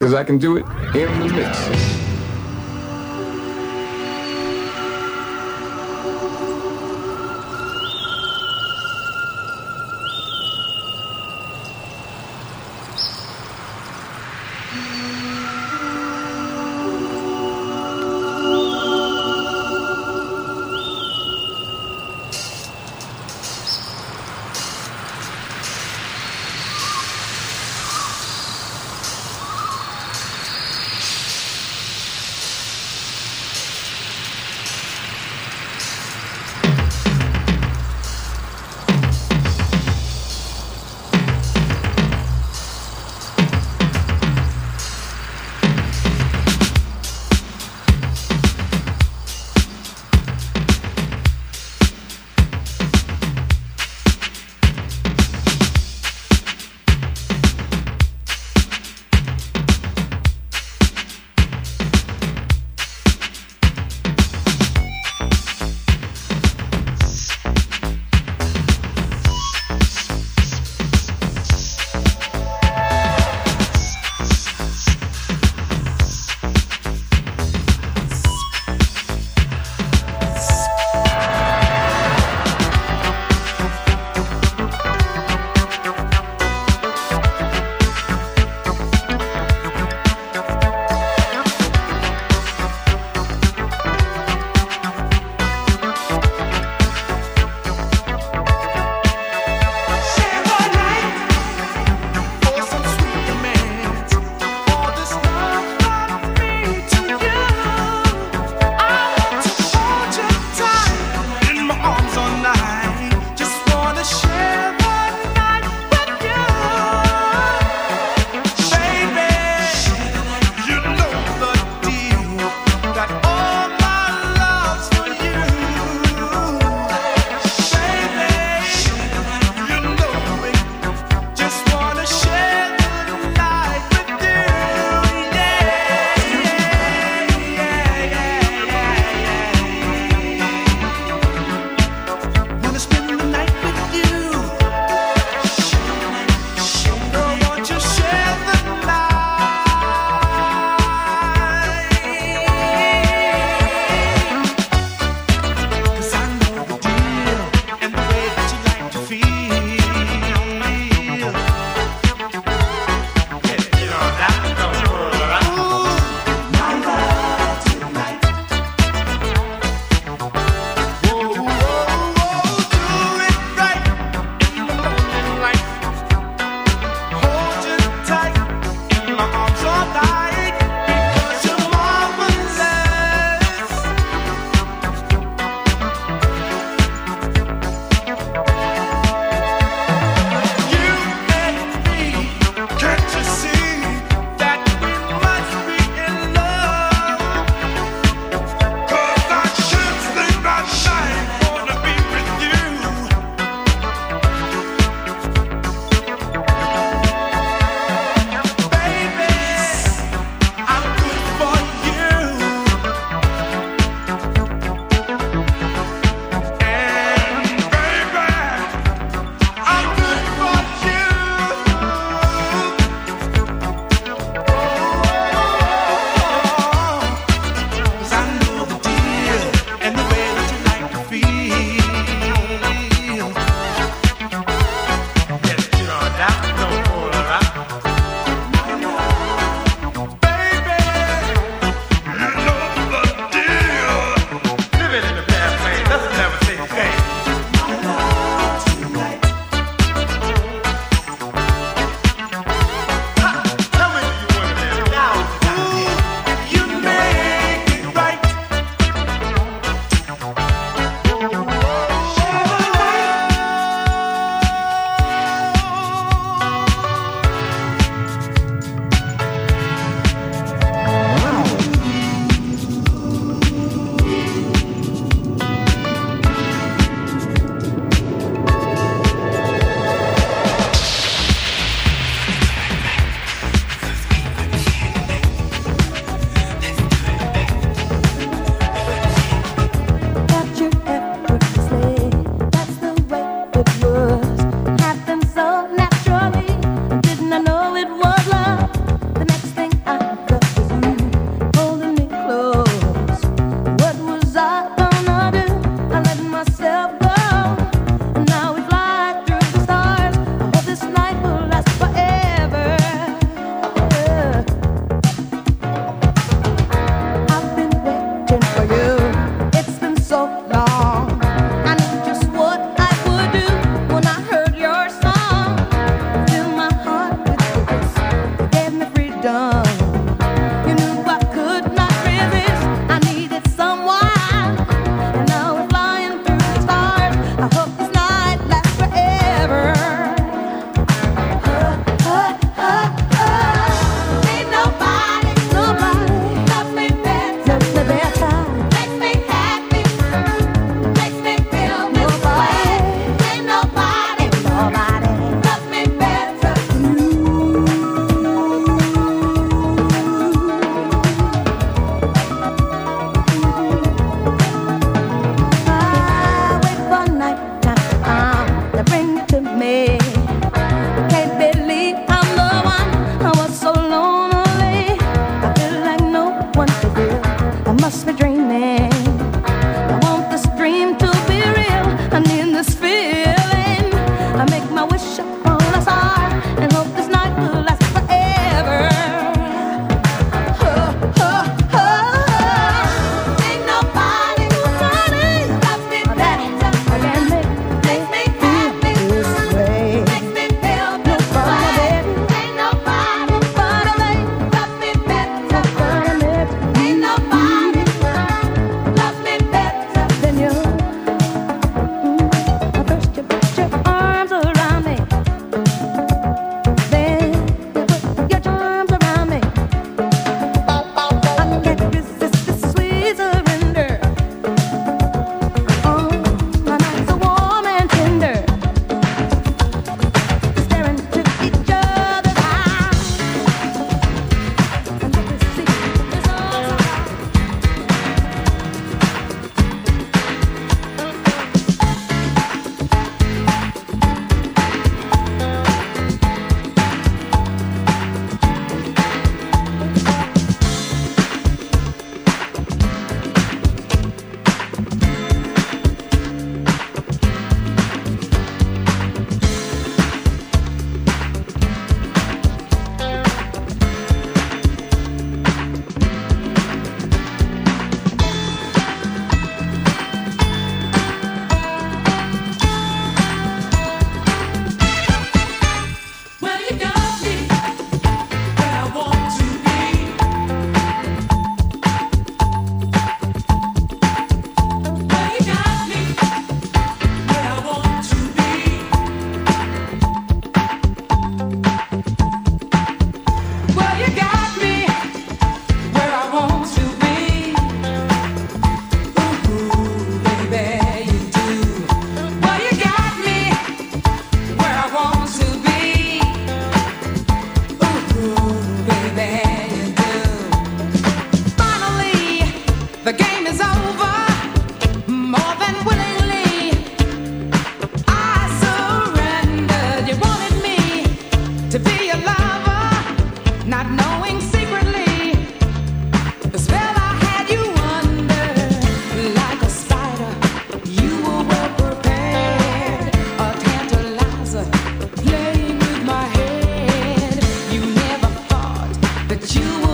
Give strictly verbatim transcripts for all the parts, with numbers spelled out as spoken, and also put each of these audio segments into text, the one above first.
Because I can do it in the mix.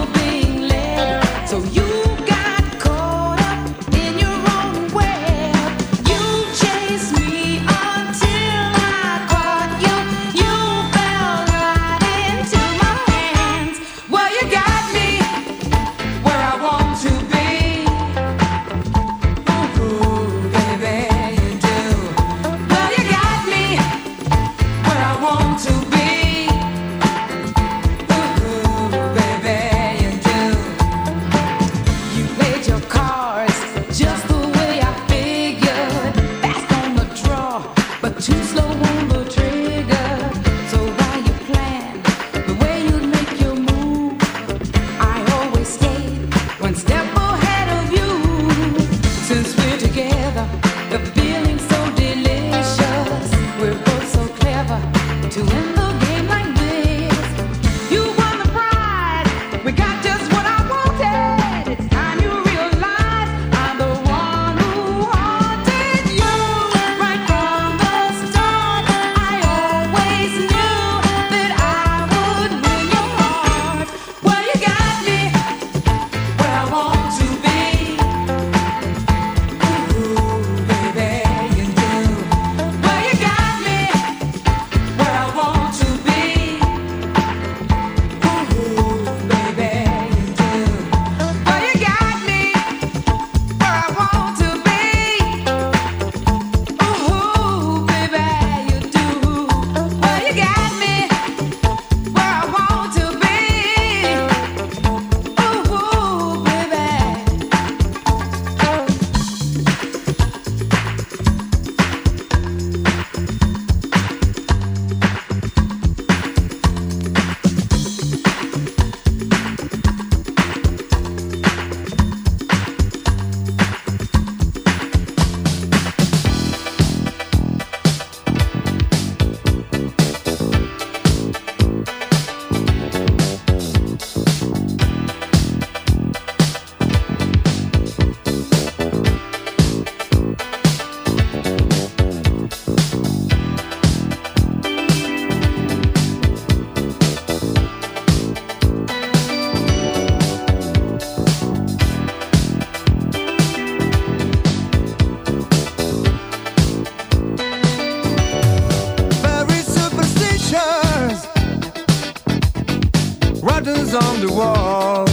On the wall,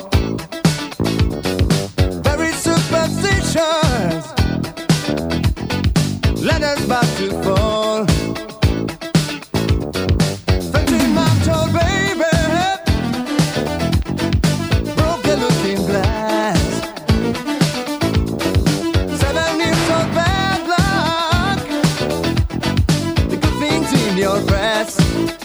very superstitious, let us about to fall. Thirteen-month old baby broke the looking glass. Seven years old bad luck, the good things in your breast.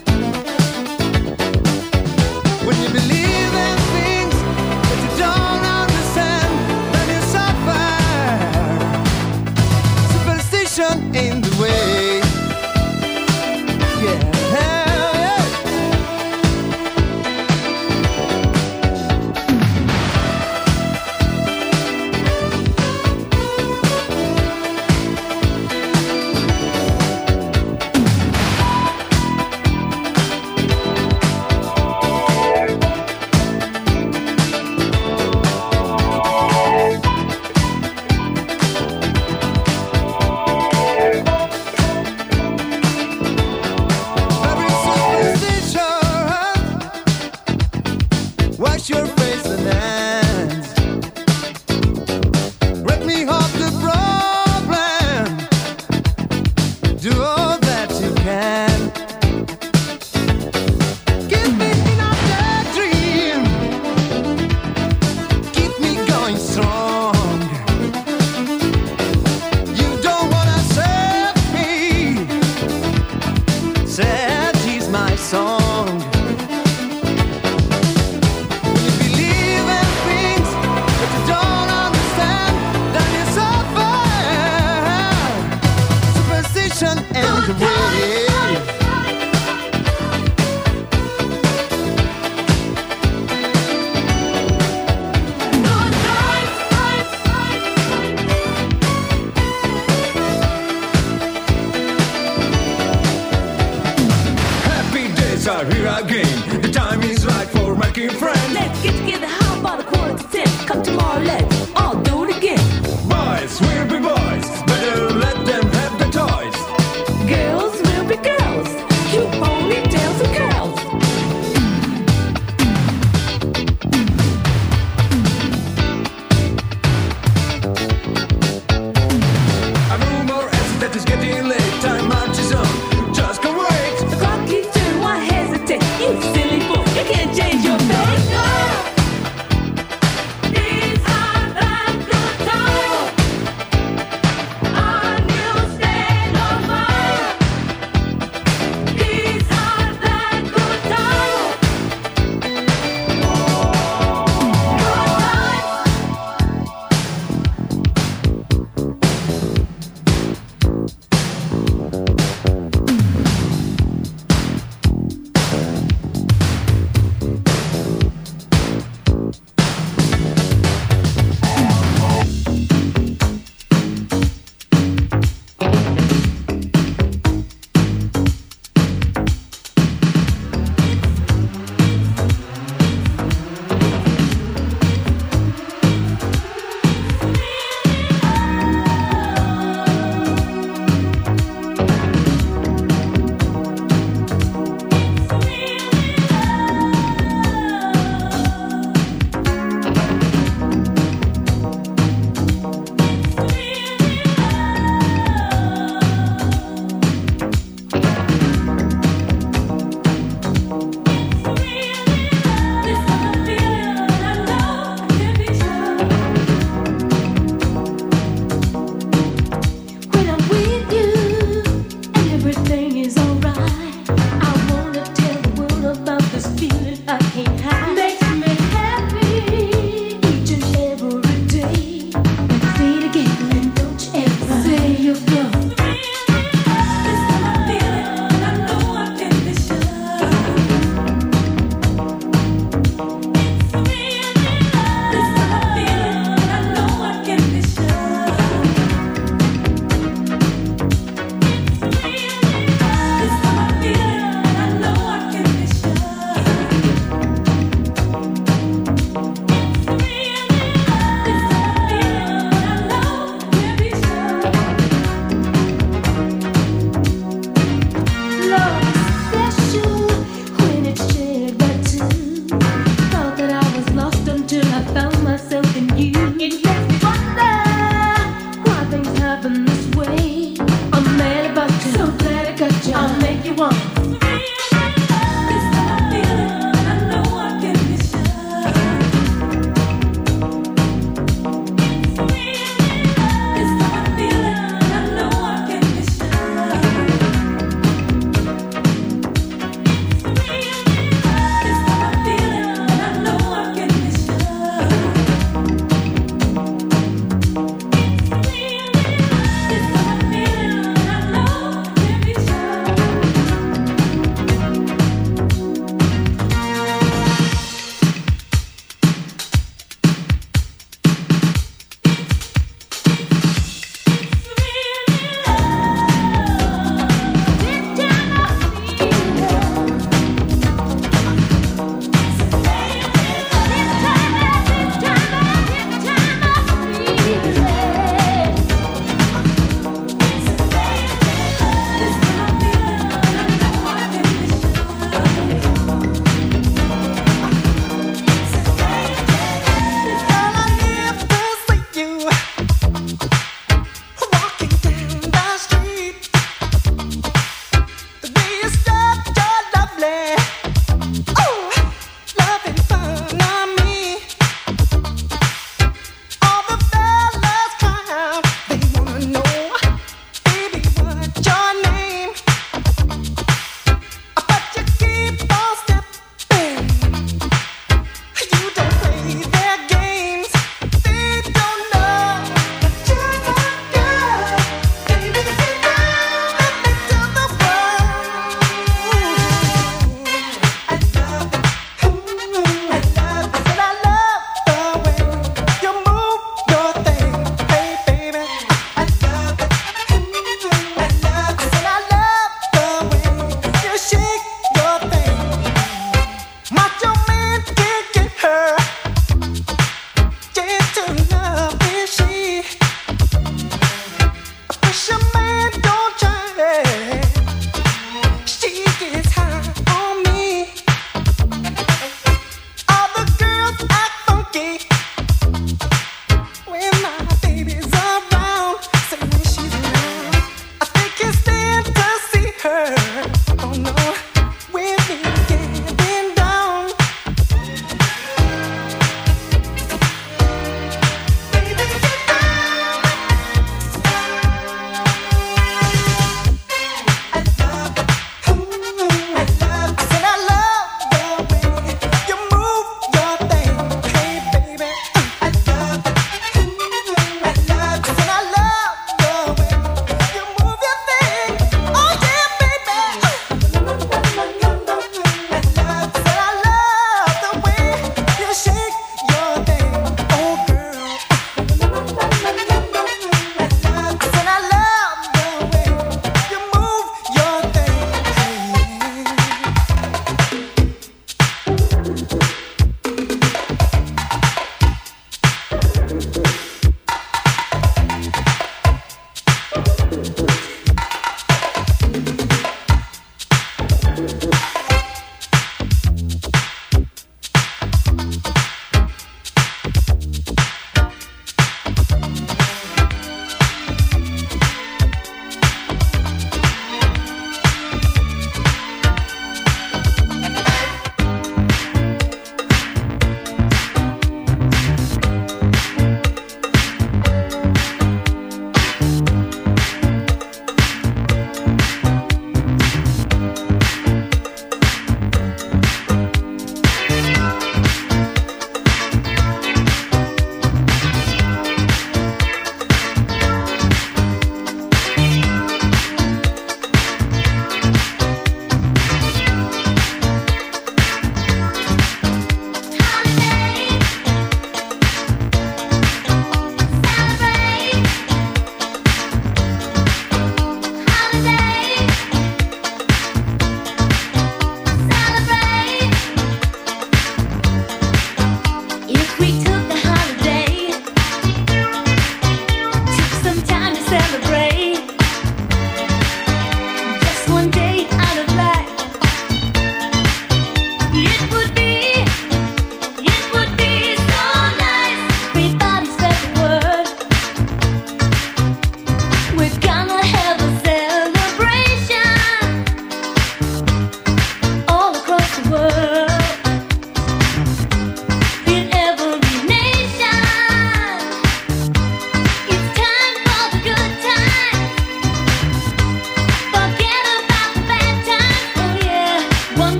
When you believe in things that you don't understand, then you suffer. Superstition in the way. Yeah. Wash your face and hands. Let me hold the problem. Do all that you can. Give me another dream. Keep me going strong. You don't wanna save me. Sad is my song. Believe in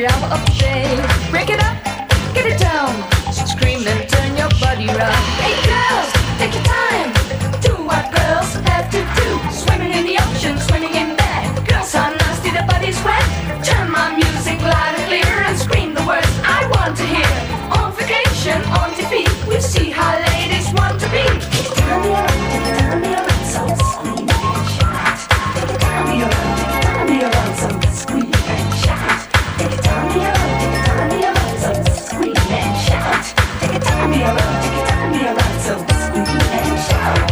the hour of shame. Break it up, get it down. Scream and turn your body round. Hey girls, take your time. Do what girls have to do. Swimming in the ocean, swimming in bed. Girls are nasty, their bodies wet. Turn my music loud and clear and scream the words I want to hear. On vacation, on T V, we see how ladies want to be. Take it down the around, take it down the around, so scream and shout. Take it down the around, take it down the around, so scream and shout. Take it down the around, take it down the around, so scream and shout. Take it down the around, take it down the around, so scream and shout.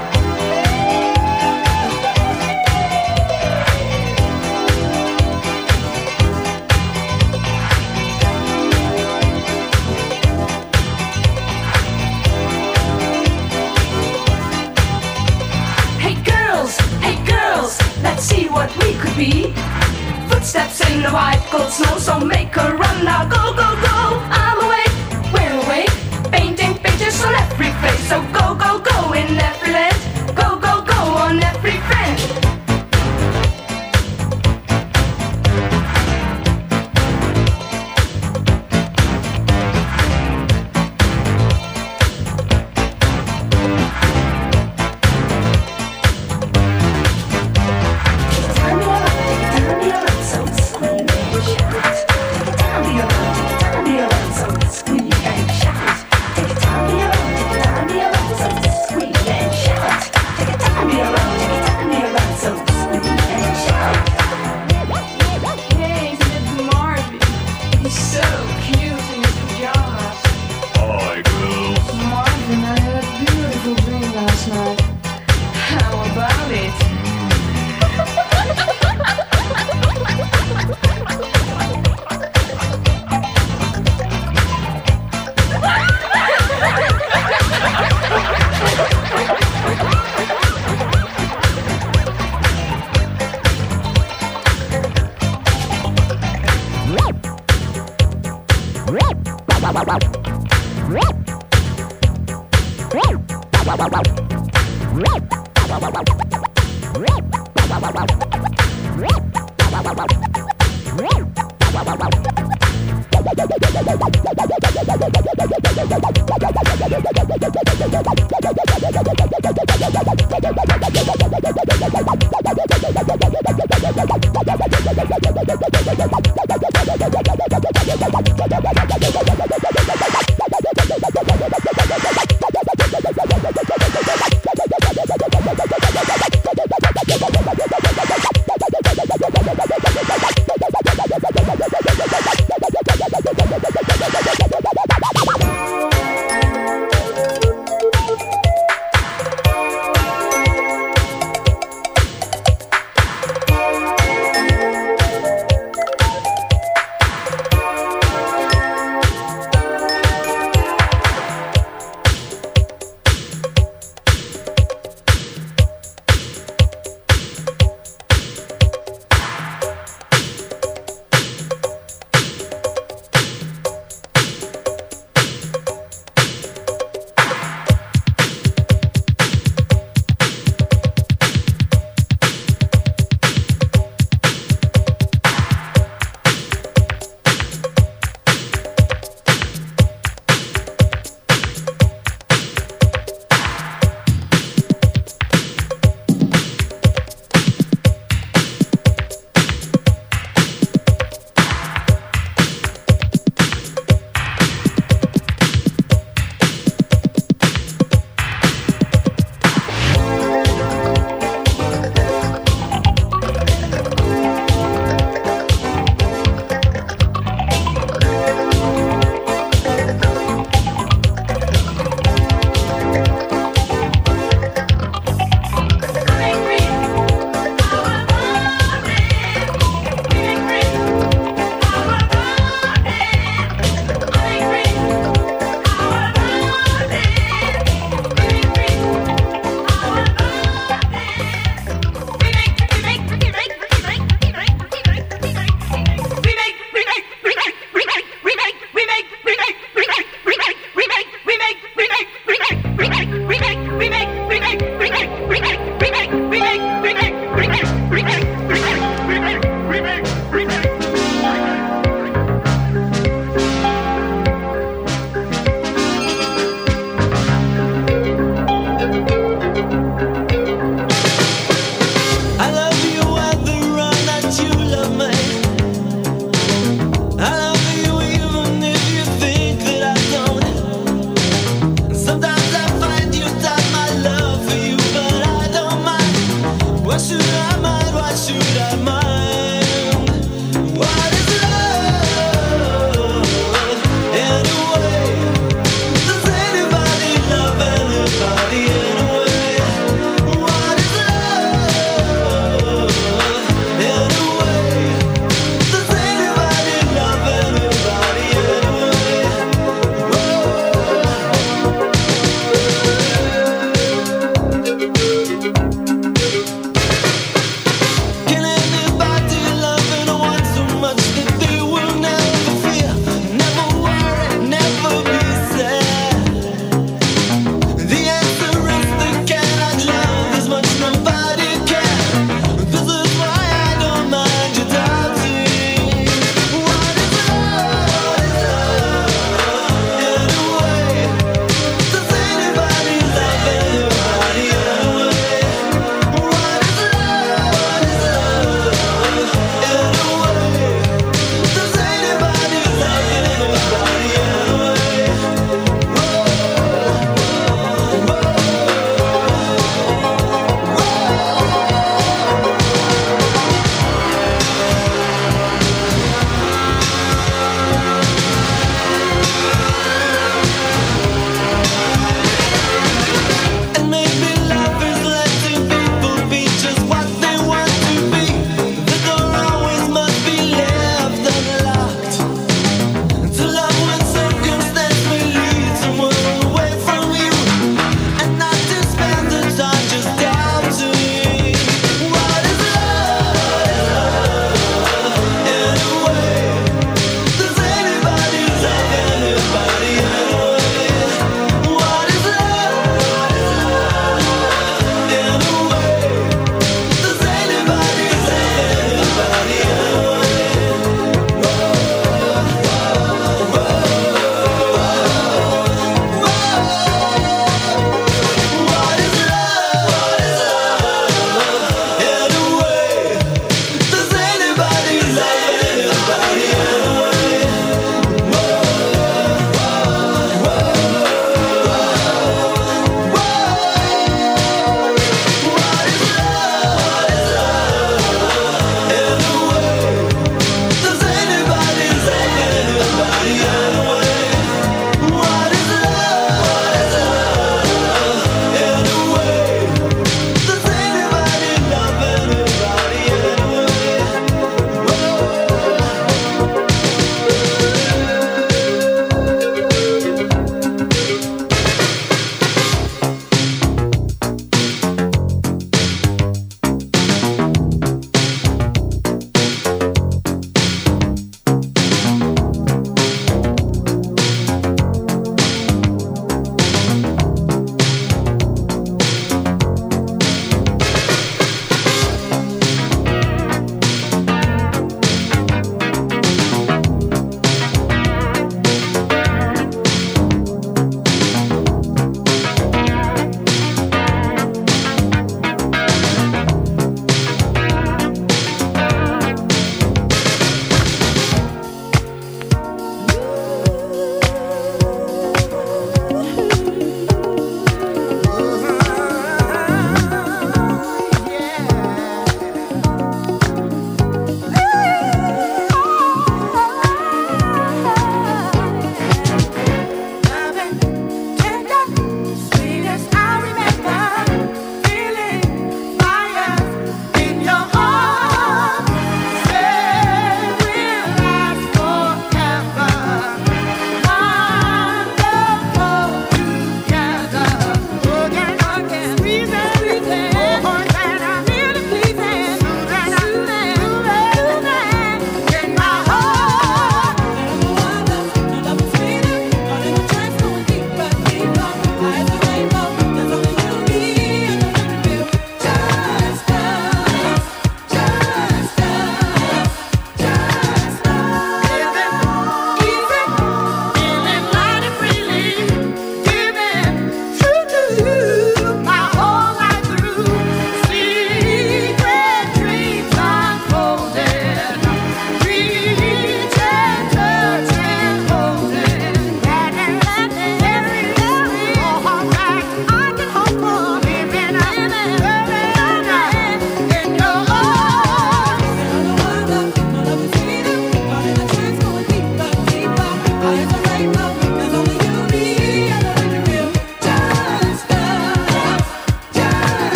Let's see what we could be. Footsteps in the white cold snow, so make a run now. Go, go, go. I'm awake, we're awake. Painting pictures on every face. So go, go, go in every land. Go, go, go on every friend.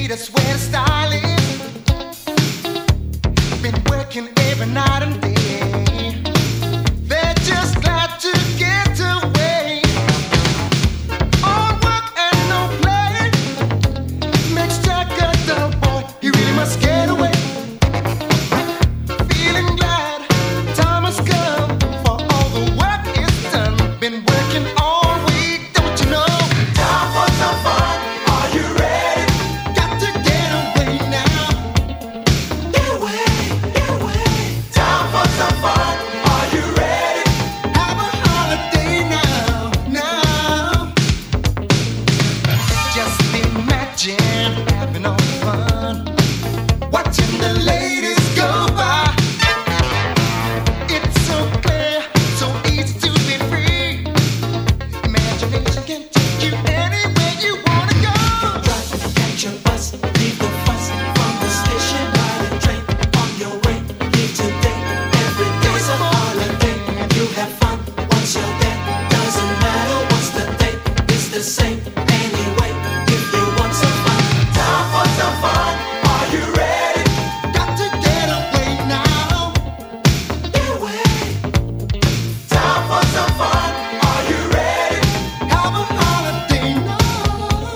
latest way to style it. Been working every night and day. They're just glad to get away. All work and no play makes Jack a dull boy. He really must get away. Feeling glad time has come for all the work is done. Been working all week, don't you know? Time for some fun. Are you ready? Got to get away now. Get away, get away. Time for some fun. Are you ready? Have a holiday now, now. Just imagine having all the fun, watching the ladies go by. It's so clear, so easy to be free. Imagination can take you anywhere you wanna go. Drive, catch your bus, leave the fuss from the station, ride a train on your way. Leave today, every day's a holiday. You have fun once you're there. Doesn't matter what's the date, it's the same anyway. If you want some fun, Time for some fun. Are you ready? Got to get away now. get away. Time for some fun. Are you ready? Have a holiday now.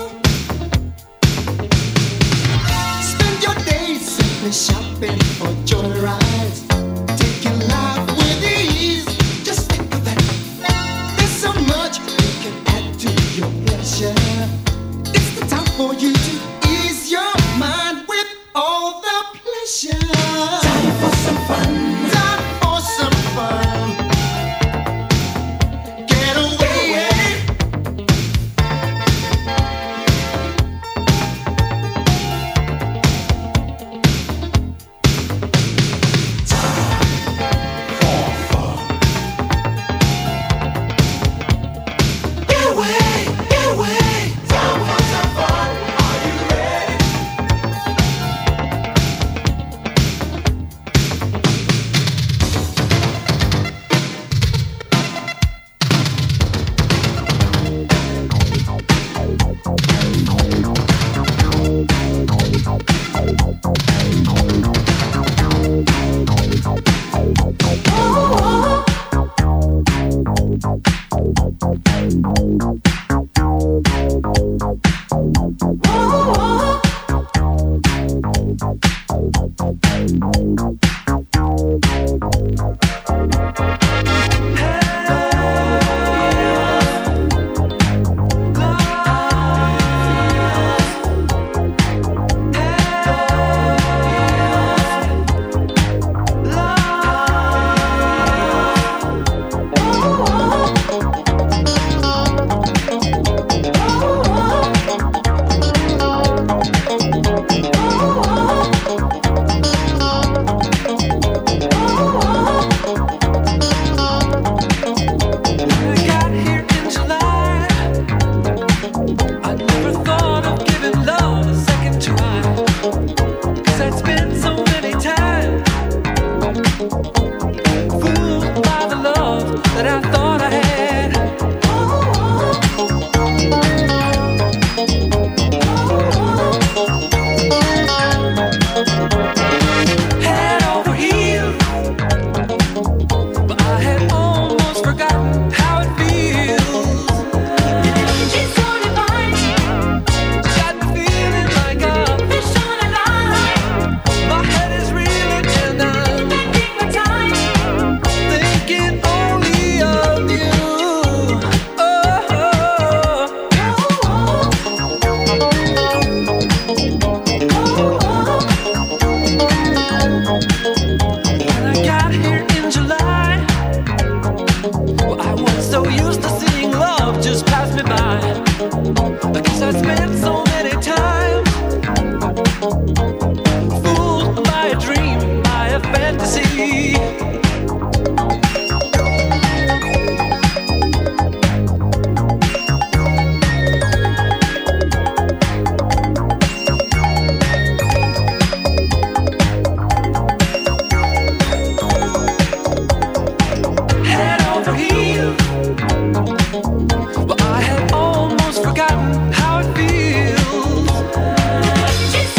Spend your days simply shopping for joyrides, taking life with ease. Just think of that. There's so much you can add to your pleasure. It's the time for you to ease your mind with all the pleasure. Time for some fun. Time for some fun. Get away. Get away, get away. Time for some fun. Are you ready? Well, I had almost forgotten how it feels.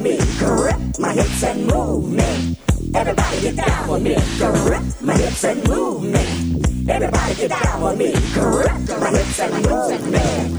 with me. Grip my hips and move me. Everybody get down with me. Grip my hips and move me. Everybody get down with me. Grip my hips and move me.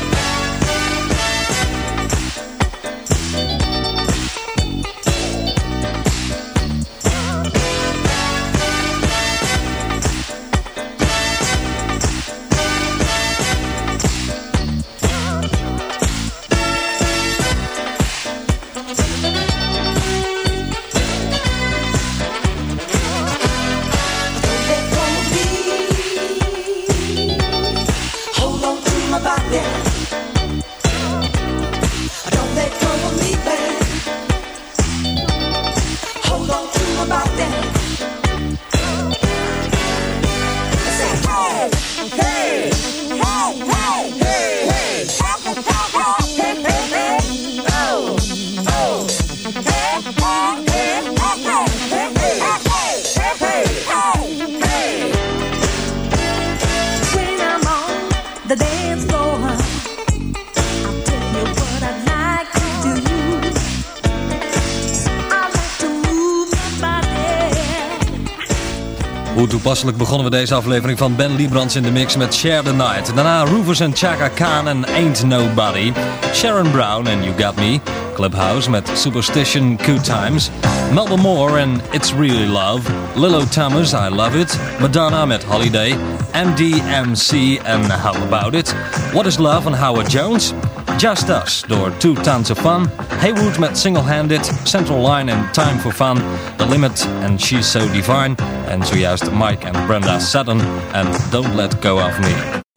Hoe toepasselijk begonnen we deze aflevering van Ben Liebrands in de mix met Share the Night. Daarna Rufus en Chaka Khan en Ain't Nobody. Sharon Brown en You Got Me. Clubhouse met Superstition, Good Times. Melba Moore en It's Really Love. Lilo Thomas, I Love It. Madonna met Holiday. M D M C en How About It. What Is Love en Howard Jones. Just Us door Two Tons of Fun. Haywood met Single Handed. Central Line en Time for Fun. The Limit en She's So Divine. En zojuist Mike en Brenda Sutton en Don't Let Go of Me.